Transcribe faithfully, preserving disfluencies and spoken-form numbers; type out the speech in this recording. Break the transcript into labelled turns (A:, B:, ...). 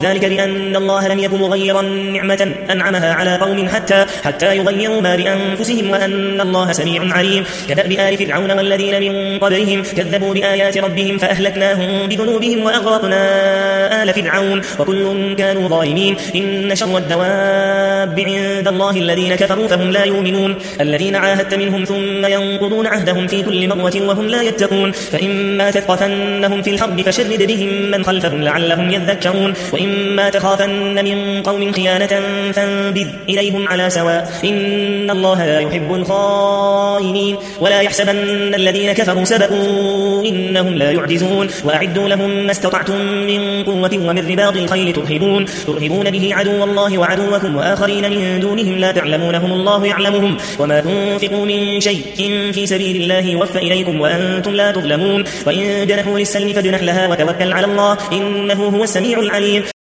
A: ذلك بأن الله لم يكن مغيرا نعمة أنعمها على قوم حتى حتى يغيروا ما بأنفسهم وأن الله سميع عليم. كدأب آل فرعون والذين من قبلهم كذبوا بآيات ربهم فأهلكناهم بذنوبهم وأغرقنا آل فرعون وكل كانوا ظالمين. إن شر الدواب عند الله الذين كفروا فهم لا يؤمنون. الذين عاهدت منهم ثم ينقضون عهدهم في كل مرة وهم لا يتقون. فإما تثقفنهم في الحرب فشرد بهم من خلفهم لعلهم يذكرون. وإما تخافن من قوم خيانة فانبذ إليهم على سواء إن الله لا يحب الخائنين. ولا يحسبن الذين كفروا سبقوا إنهم لا يعجزون. وأعدوا لهم ما استطعتم من قوة ومن رباط الخيل ترهبون ترهبون به عدو الله وعدوكم وآخرين من دونهم لا تعلمونهم الله يعلمهم. وما تنفقوا من شيء في سبيل الله يوفى إليكم وأنتم لا تظلمون. وإن جنحوا للسلم فاجنح لها وتوكل على الله إنه هو السميع العليم.